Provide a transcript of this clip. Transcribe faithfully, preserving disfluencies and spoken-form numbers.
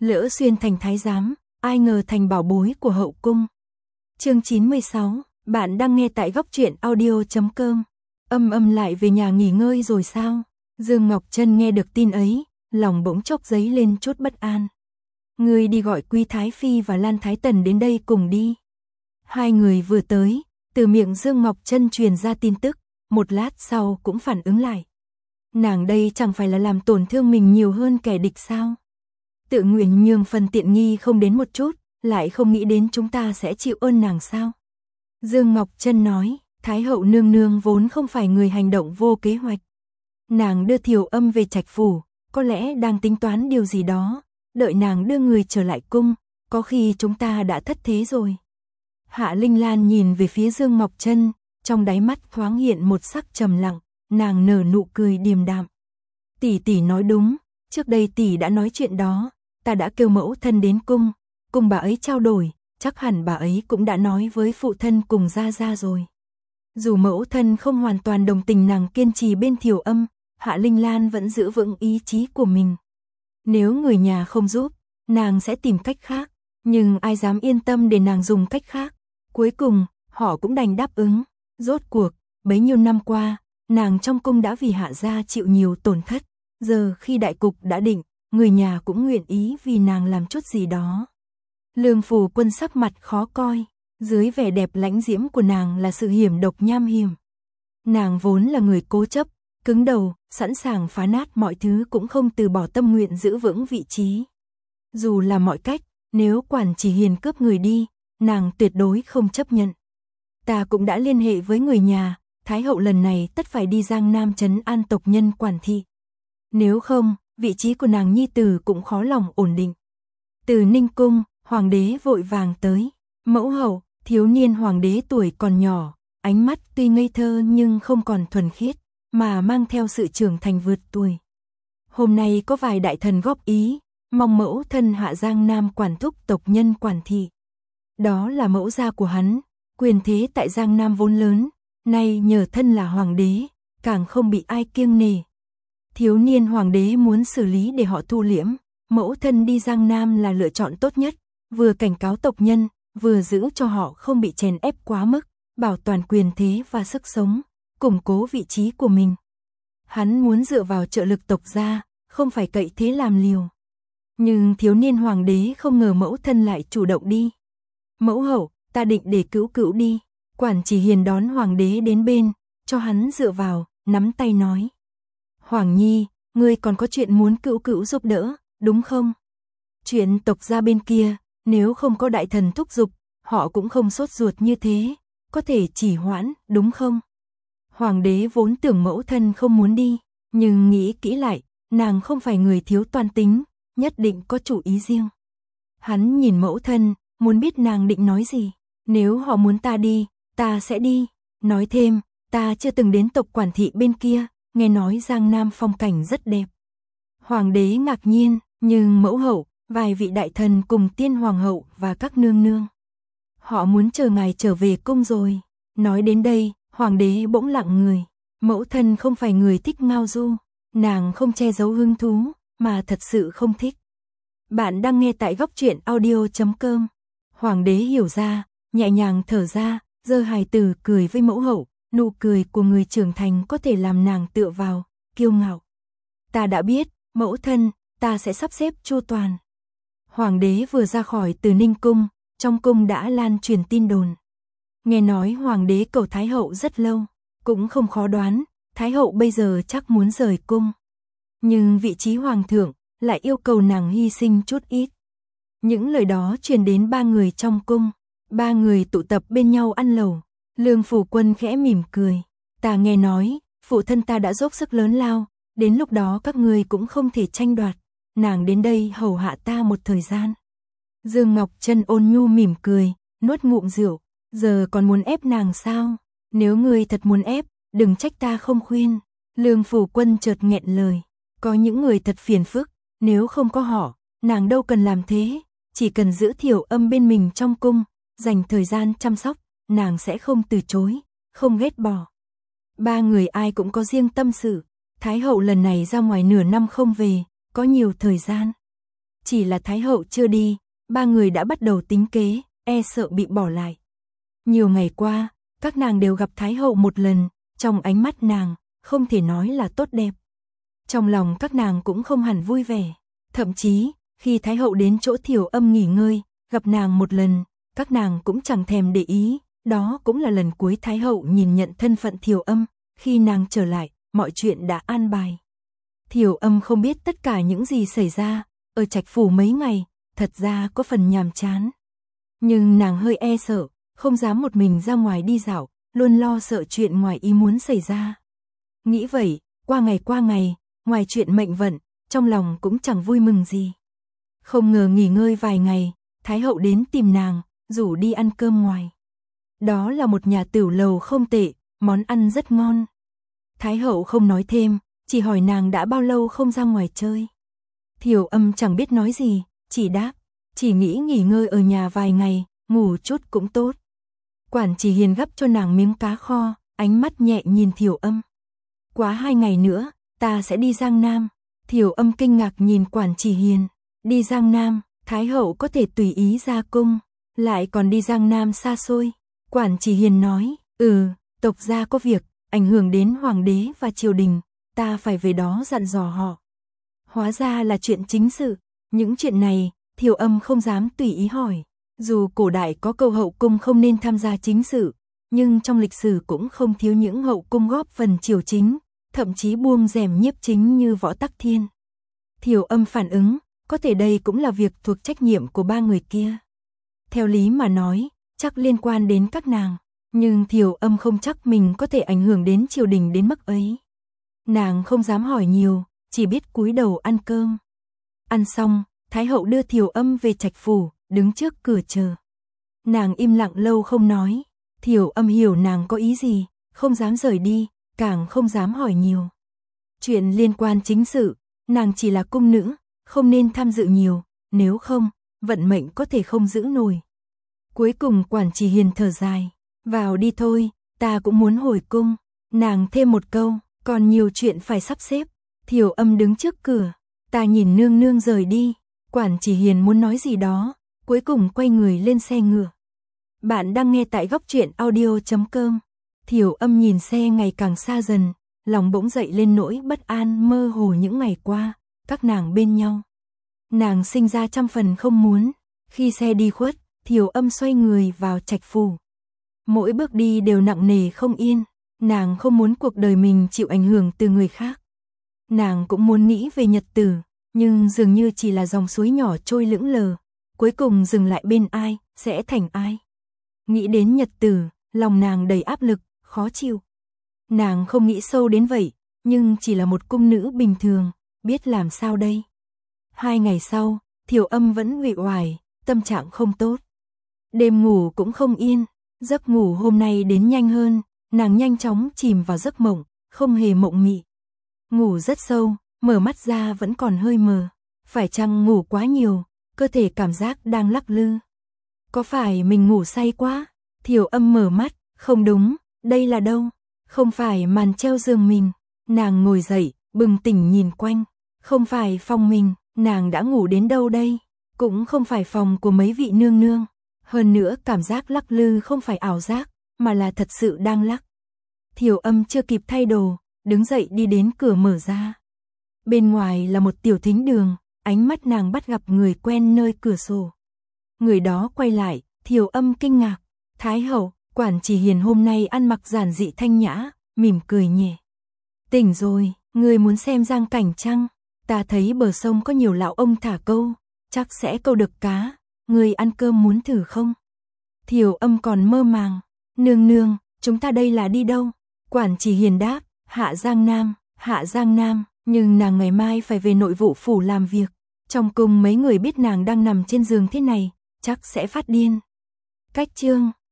Lỡ xuyên thành thái giám, ai ngờ thành bảo bối của hậu cung. Chương chín mươi sáu, bạn đang nghe tại góc truyện audio chấm com. Âm âm lại về nhà nghỉ ngơi rồi sao? Dương Ngọc Trân nghe được tin ấy, lòng bỗng chốc dấy lên chút bất an. Người đi gọi Quý Thái Phi và Lan Thái Tần đến đây cùng đi. Hai người vừa tới, từ miệng Dương Ngọc Trân truyền ra tin tức, một lát sau cũng phản ứng lại. Nàng đây chẳng phải là làm tổn thương mình nhiều hơn kẻ địch sao? Tự nguyện nhường phần tiện nghi không đến một chút, lại không nghĩ đến chúng ta sẽ chịu ơn nàng sao? Dương Ngọc Trân nói, Thái hậu nương nương vốn không phải người hành động vô kế hoạch. Nàng đưa Thiều Âm về Trạch phủ, có lẽ đang tính toán điều gì đó, đợi nàng đưa người trở lại cung, có khi chúng ta đã thất thế rồi. Hạ Linh Lan nhìn về phía Dương Ngọc Trân, trong đáy mắt thoáng hiện một sắc trầm lặng, nàng nở nụ cười điềm đạm. Tỷ tỷ nói đúng, trước đây tỷ đã nói chuyện đó, ta đã kêu mẫu thân đến cung, cùng bà ấy trao đổi, chắc hẳn bà ấy cũng đã nói với phụ thân cùng Gia Gia rồi. Dù mẫu thân không hoàn toàn đồng tình nàng kiên trì bên Thiều Âm, Hạ Linh Lan vẫn giữ vững ý chí của mình. Nếu người nhà không giúp, nàng sẽ tìm cách khác, nhưng ai dám yên tâm để nàng dùng cách khác. Cuối cùng, họ cũng đành đáp ứng. Rốt cuộc, bấy nhiêu năm qua, nàng trong cung đã vì Hạ gia chịu nhiều tổn thất. Giờ khi đại cục đã định, người nhà cũng nguyện ý vì nàng làm chút gì đó. Lương Phù Quân sắc mặt khó coi, dưới vẻ đẹp lãnh diễm của nàng là sự hiểm độc nham hiểm. Nàng vốn là người cố chấp, cứng đầu, sẵn sàng phá nát mọi thứ cũng không từ bỏ tâm nguyện giữ vững vị trí. Dù là mọi cách, nếu Quản Chỉ Hiền cướp người đi, nàng tuyệt đối không chấp nhận. Ta cũng đã liên hệ với người nhà, Thái hậu lần này tất phải đi Giang Nam trấn an tộc nhân Quản thị. Nếu không, vị trí của nàng nhi tử cũng khó lòng ổn định. Từ Ninh cung, hoàng đế vội vàng tới. Mẫu hậu, thiếu niên hoàng đế tuổi còn nhỏ, ánh mắt tuy ngây thơ nhưng không còn thuần khiết, mà mang theo sự trưởng thành vượt tuổi. Hôm nay có vài đại thần góp ý, mong mẫu thân hạ Giang Nam quản thúc tộc nhân Quản thị. Đó là mẫu gia của hắn, quyền thế tại Giang Nam vốn lớn, nay nhờ thân là hoàng đế, càng không bị ai kiêng nể. Thiếu niên hoàng đế muốn xử lý để họ thu liễm, mẫu thân đi Giang Nam là lựa chọn tốt nhất, vừa cảnh cáo tộc nhân, vừa giữ cho họ không bị chèn ép quá mức, bảo toàn quyền thế và sức sống, củng cố vị trí của mình. Hắn muốn dựa vào trợ lực tộc gia, không phải cậy thế làm liều. Nhưng thiếu niên hoàng đế không ngờ mẫu thân lại chủ động đi. Mẫu hậu, ta định để Cữu Cữu đi. Quản Chỉ Hiền đón hoàng đế đến bên, cho hắn dựa vào, nắm tay nói. Hoàng nhi, ngươi còn có chuyện muốn Cữu Cữu giúp đỡ, đúng không? Chuyện tộc gia bên kia, nếu không có đại thần thúc giục, họ cũng không sốt ruột như thế, có thể chỉ hoãn, đúng không? Hoàng đế vốn tưởng mẫu thân không muốn đi, nhưng nghĩ kỹ lại, nàng không phải người thiếu toan tính, nhất định có chủ ý riêng. Hắn nhìn mẫu thân, muốn biết nàng định nói gì. Nếu họ muốn ta đi, ta sẽ đi. Nói thêm, ta chưa từng đến tộc Quản thị bên kia, nghe nói Giang Nam phong cảnh rất đẹp. Hoàng đế ngạc nhiên, nhưng mẫu hậu, vài vị đại thần cùng tiên hoàng hậu và các nương nương. Họ muốn chờ ngài trở về cung rồi. Nói đến đây, hoàng đế bỗng lặng người. Mẫu thân không phải người thích ngao du, nàng không che giấu hứng thú, mà thật sự không thích. Bạn đang nghe tại góc truyện audio chấm com. Hoàng đế hiểu ra, nhẹ nhàng thở ra, giơ hài tử cười với mẫu hậu, nụ cười của người trưởng thành có thể làm nàng tựa vào, kiêu ngạo. Ta đã biết, mẫu thân, ta sẽ sắp xếp chu toàn. Hoàng đế vừa ra khỏi Từ Ninh cung, trong cung đã lan truyền tin đồn. Nghe nói hoàng đế cầu Thái hậu rất lâu, cũng không khó đoán, Thái hậu bây giờ chắc muốn rời cung. Nhưng vị trí hoàng thượng lại yêu cầu nàng hy sinh chút ít. Những lời đó truyền đến ba người trong cung, ba người tụ tập bên nhau ăn lẩu. Lương Phù Quân khẽ mỉm cười, ta nghe nói, phụ thân ta đã dốc sức lớn lao, đến lúc đó các người cũng không thể tranh đoạt, nàng đến đây hầu hạ ta một thời gian. Dương Ngọc Trân ôn nhu mỉm cười, nuốt ngụm rượu, giờ còn muốn ép nàng sao? Nếu ngươi thật muốn ép, đừng trách ta không khuyên. Lương Phù Quân chợt nghẹn lời, có những người thật phiền phức, nếu không có họ, nàng đâu cần làm thế, chỉ cần giữ Thiều Âm bên mình trong cung, dành thời gian chăm sóc, nàng sẽ không từ chối, không ghét bỏ. Ba người ai cũng có riêng tâm sự, Thái hậu lần này ra ngoài nửa năm không về, có nhiều thời gian. chỉ là Thái hậu chưa đi, ba người đã bắt đầu tính kế, e sợ bị bỏ lại. Nhiều ngày qua, các nàng đều gặp Thái hậu một lần, trong ánh mắt nàng, không thể nói là tốt đẹp. Trong lòng các nàng cũng không hẳn vui vẻ, thậm chí, khi Thái hậu đến chỗ Thiều Âm nghỉ ngơi, gặp nàng một lần, các nàng cũng chẳng thèm để ý, đó cũng là lần cuối Thái hậu nhìn nhận thân phận Thiều Âm, khi nàng trở lại, mọi chuyện đã an bài. Thiều Âm không biết tất cả những gì xảy ra, ở Trạch phủ mấy ngày, thật ra có phần nhàm chán. Nhưng nàng hơi e sợ, không dám một mình ra ngoài đi dạo, luôn lo sợ chuyện ngoài ý muốn xảy ra. Nghĩ vậy, qua ngày qua ngày, ngoài chuyện mệnh vận, trong lòng cũng chẳng vui mừng gì. Không ngờ nghỉ ngơi vài ngày, Thái hậu đến tìm nàng, rủ đi ăn cơm ngoài. Đó là một nhà tửu lầu không tệ, món ăn rất ngon. Thái hậu không nói thêm, chỉ hỏi nàng đã bao lâu không ra ngoài chơi. Thiều Âm chẳng biết nói gì, chỉ đáp, chỉ nghĩ nghỉ ngơi ở nhà vài ngày, ngủ chút cũng tốt. Quản Chỉ Hiền gấp cho nàng miếng cá kho, ánh mắt nhẹ nhìn Thiều Âm. Quá hai ngày nữa, ta sẽ đi Giang Nam. Thiều Âm kinh ngạc nhìn Quản Chỉ Hiền. Đi Giang Nam, Thái hậu có thể tùy ý ra cung, lại còn đi Giang Nam xa xôi. Quản Chỉ Hiền nói, ừ, tộc gia có việc, ảnh hưởng đến hoàng đế và triều đình, ta phải về đó dặn dò họ. Hóa ra là chuyện chính sự, những chuyện này, Thiều Âm không dám tùy ý hỏi. Dù cổ đại có câu hậu cung không nên tham gia chính sự, nhưng trong lịch sử cũng không thiếu những hậu cung góp phần triều chính, thậm chí buông rèm nhiếp chính như Võ Tắc Thiên. Thiều Âm phản ứng, có thể đây cũng là việc thuộc trách nhiệm của ba người kia. Theo lý mà nói, chắc liên quan đến các nàng, nhưng Thiều Âm không chắc mình có thể ảnh hưởng đến triều đình đến mức ấy. Nàng không dám hỏi nhiều, chỉ biết cúi đầu ăn cơm. Ăn xong, Thái hậu đưa Thiều Âm về Trạch phủ, đứng trước cửa chờ. Nàng im lặng lâu không nói, Thiều Âm hiểu nàng có ý gì, không dám rời đi, càng không dám hỏi nhiều. Chuyện liên quan chính sự, nàng chỉ là cung nữ, không nên tham dự nhiều, nếu không, vận mệnh có thể không giữ nổi. Cuối cùng Quản Chỉ Hiền thở dài, vào đi thôi, ta cũng muốn hồi cung. Nàng thêm một câu, còn nhiều chuyện phải sắp xếp. Thiều Âm đứng trước cửa, ta nhìn nương nương rời đi. Quản Chỉ Hiền muốn nói gì đó, cuối cùng quay người lên xe ngựa. Bạn đang nghe tại góc truyện audio chấm com. Thiều Âm nhìn xe ngày càng xa dần, lòng bỗng dậy lên nỗi bất an mơ hồ những ngày qua, các nàng bên nhau. Nàng sinh ra trăm phần không muốn, khi xe đi khuất, Thiều Âm xoay người vào Trạch phủ. Mỗi bước đi đều nặng nề không yên, nàng không muốn cuộc đời mình chịu ảnh hưởng từ người khác. Nàng cũng muốn nghĩ về nhật tử, nhưng dường như chỉ là dòng suối nhỏ trôi lững lờ, cuối cùng dừng lại bên ai, sẽ thành ai. Nghĩ đến nhật tử, lòng nàng đầy áp lực, khó chịu. Nàng không nghĩ sâu đến vậy, nhưng chỉ là một cung nữ bình thường, biết làm sao đây. Hai ngày sau, Thiều Âm vẫn uể oải, tâm trạng không tốt. Đêm ngủ cũng không yên, giấc ngủ hôm nay đến nhanh hơn, nàng nhanh chóng chìm vào giấc mộng, không hề mộng mị. Ngủ rất sâu, mở mắt ra vẫn còn hơi mờ. Phải chăng ngủ quá nhiều, cơ thể cảm giác đang lắc lư. Có phải mình ngủ say quá? Thiều Âm mở mắt, không đúng, đây là đâu? Không phải màn treo giường mình. Nàng ngồi dậy, bừng tỉnh nhìn quanh. Không phải phòng mình, nàng đã ngủ đến đâu đây? Cũng không phải phòng của mấy vị nương nương. Hơn nữa cảm giác lắc lư không phải ảo giác, mà là thật sự đang lắc. Thiều Âm chưa kịp thay đồ, đứng dậy đi đến cửa mở ra. Bên ngoài là một tiểu thính đường, ánh mắt nàng bắt gặp người quen nơi cửa sổ. Người đó quay lại, Thiều Âm kinh ngạc. Thái hậu, Quản Chỉ Hiền hôm nay ăn mặc giản dị thanh nhã, mỉm cười nhẹ. Tỉnh rồi, người muốn xem giang cảnh chăng? Ta thấy bờ sông có nhiều lão ông thả câu, chắc sẽ câu được cá. Người ăn cơm muốn thử không? Thiều Âm còn mơ màng. Nương nương, chúng ta đây là đi đâu? Quản Chỉ Hiền đáp, Hạ Giang Nam, Hạ Giang Nam. Nhưng nàng ngày mai phải về nội vụ phủ làm việc. Trong cung mấy người biết nàng đang nằm trên giường thế này, chắc sẽ phát điên. Cách chương